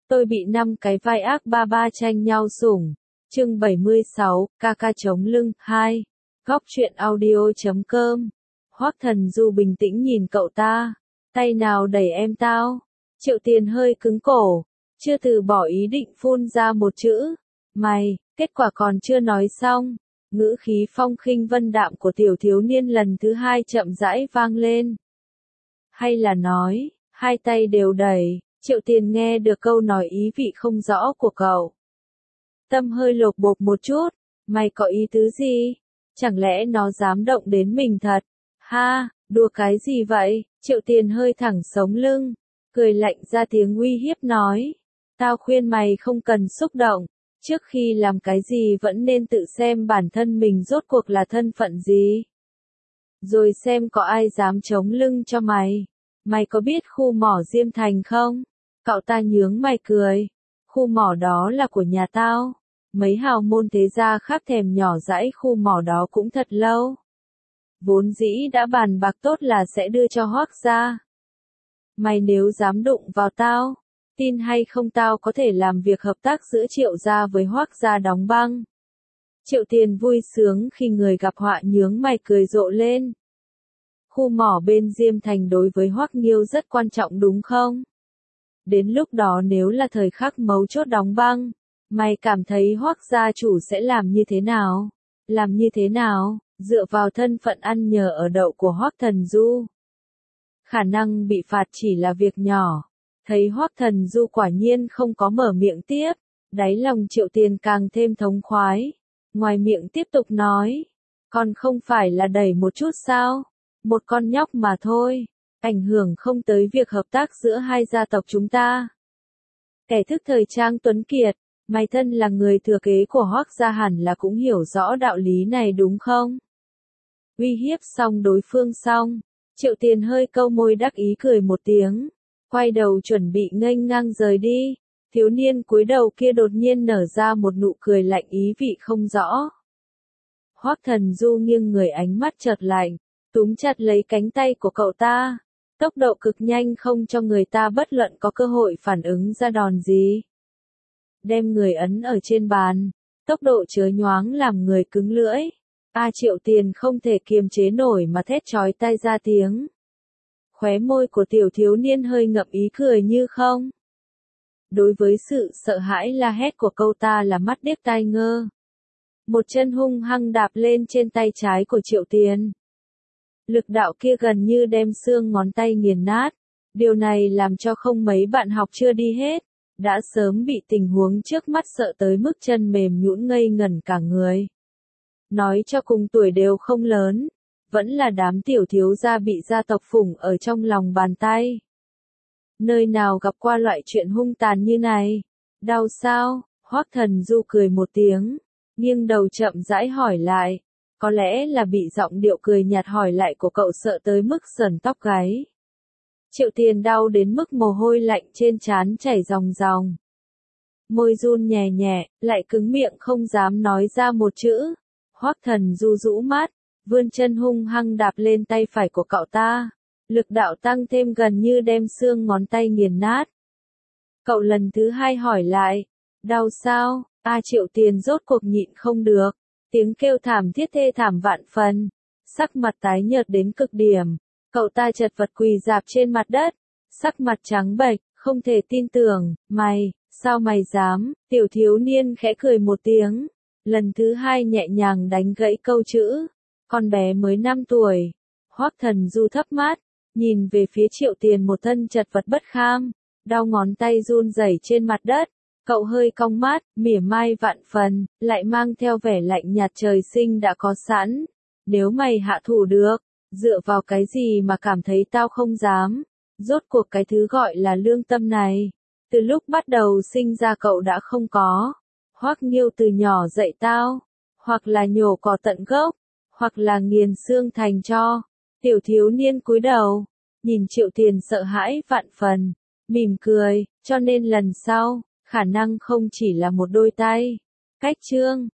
Tôi bị 5 cái vai ác ba ba tranh nhau sủng. Chương 76, ca ca chống lưng, 2. Góc truyện audio.com. Hoắc Thần Du bình tĩnh nhìn cậu ta. Tay nào đẩy em tao? Triệu Tiền hơi cứng cổ, chưa từ bỏ ý định phun ra một chữ. Mày, kết quả còn chưa nói xong. Ngữ khí phong khinh vân đạm của tiểu thiếu niên lần thứ hai chậm rãi vang lên. Hay là nói, hai tay đều đẩy. Triệu Tiền nghe được câu nói ý vị không rõ của cậu. Tâm hơi lột bột một chút, mày có ý tứ gì? Chẳng lẽ nó dám động đến mình thật? Ha, đùa cái gì vậy? Triệu Tiền hơi thẳng sống lưng, cười lạnh ra tiếng uy hiếp nói. Tao khuyên mày không cần xúc động, trước khi làm cái gì vẫn nên tự xem bản thân mình rốt cuộc là thân phận gì. Rồi xem có ai dám chống lưng cho mày. Mày có biết khu mỏ Diêm Thành không? Cậu ta nhướng mày cười. Khu mỏ đó là của nhà tao. Mấy hào môn thế gia khác thèm nhỏ dãi khu mỏ đó cũng thật lâu. Vốn dĩ đã bàn bạc tốt là sẽ đưa cho Hoắc gia. Mày nếu dám đụng vào tao, tin hay không tao có thể làm việc hợp tác giữa Triệu gia với Hoắc gia đóng băng. Triệu Tiền vui sướng khi người gặp họa nhướng mày cười rộ lên. Khu mỏ bên Diêm Thành đối với Hoắc Nghiêu rất quan trọng đúng không? Đến lúc đó nếu là thời khắc mấu chốt đóng băng, mày cảm thấy Hoắc gia chủ sẽ làm như thế nào? Làm như thế nào? Dựa vào thân phận ăn nhờ ở đậu của Hoắc Thần Du, khả năng bị phạt chỉ là việc nhỏ. Thấy Hoắc Thần Du quả nhiên không có mở miệng tiếp, đáy lòng Triệu Tiền càng thêm thống khoái. Ngoài miệng tiếp tục nói, còn không phải là đẩy một chút sao? Một con nhóc mà thôi, ảnh hưởng không tới việc hợp tác giữa hai gia tộc chúng ta. Kẻ thức thời trang tuấn kiệt, mày thân là người thừa kế của Hoắc gia hẳn là cũng hiểu rõ đạo lý này đúng không? Uy hiếp xong đối phương xong, Triệu Tiền hơi câu môi đắc ý cười một tiếng, quay đầu chuẩn bị nghênh ngang rời đi. Thiếu niên cúi đầu kia đột nhiên nở ra một nụ cười lạnh ý vị không rõ. Hoắc Thần Du nghiêng người ánh mắt chợt lạnh, túm chặt lấy cánh tay của cậu ta, tốc độ cực nhanh không cho người ta bất luận có cơ hội phản ứng ra đòn gì. Đem người ấn ở trên bàn, tốc độ chớ nhoáng làm người cứng lưỡi. Triệu Tiền không thể kiềm chế nổi mà thét chói tai ra tiếng. Khóe môi của tiểu thiếu niên hơi ngậm ý cười như không. Đối với sự sợ hãi la hét của cậu ta là mắt điếc tai ngơ. Một chân hung hăng đạp lên trên tay trái của Triệu Tiền. Lực đạo kia gần như đem xương ngón tay nghiền nát. Điều này làm cho không mấy bạn học chưa đi hết, đã sớm bị tình huống trước mắt sợ tới mức chân mềm nhũn ngây ngẩn cả người. Nói cho cùng tuổi đều không lớn, vẫn là đám tiểu thiếu gia bị gia tộc phủng ở trong lòng bàn tay. Nơi nào gặp qua loại chuyện hung tàn như này? Đau sao? Hoắc Thần Du cười một tiếng, nghiêng đầu chậm rãi hỏi lại. Có lẽ là bị giọng điệu cười nhạt hỏi lại của cậu sợ tới mức sởn tóc gáy. Triệu Tiền đau đến mức mồ hôi lạnh trên trán chảy ròng ròng. Môi run nhẹ nhẹ, lại cứng miệng không dám nói ra một chữ. Hoắc Thần Du rũ mắt, vươn chân hung hăng đạp lên tay phải của cậu ta. Lực đạo tăng thêm gần như đem xương ngón tay nghiền nát. Cậu lần thứ hai hỏi lại, đau sao? Triệu Tiền rốt cuộc nhịn không được, tiếng kêu thảm thiết thê thảm vạn phần, sắc mặt tái nhợt đến cực điểm. Cậu ta chật vật quỳ rạp trên mặt đất, sắc mặt trắng bệch, không thể tin tưởng. Mày, sao mày dám? Tiểu thiếu niên khẽ cười một tiếng, lần thứ hai nhẹ nhàng đánh gãy câu chữ. Con bé mới 5 tuổi. Hoắc Thần Du thấp mắt, nhìn về phía Triệu Tiền một thân chật vật bất kham, đau ngón tay run rẩy trên mặt đất. Cậu hơi cong mắt, mỉa mai vạn phần, lại mang theo vẻ lạnh nhạt trời sinh đã có sẵn. Nếu mày hạ thủ được, dựa vào cái gì mà cảm thấy tao không dám? Rốt cuộc cái thứ gọi là lương tâm này, từ lúc bắt đầu sinh ra cậu đã không có. Hoắc Nghiêu từ nhỏ dạy tao, hoặc là nhổ cỏ tận gốc, hoặc là nghiền xương thành tro. Tiểu thiếu niên cúi đầu, nhìn Triệu Tiền sợ hãi vạn phần, mỉm cười, cho nên lần sau, khả năng không chỉ là một đôi tay. Cách chương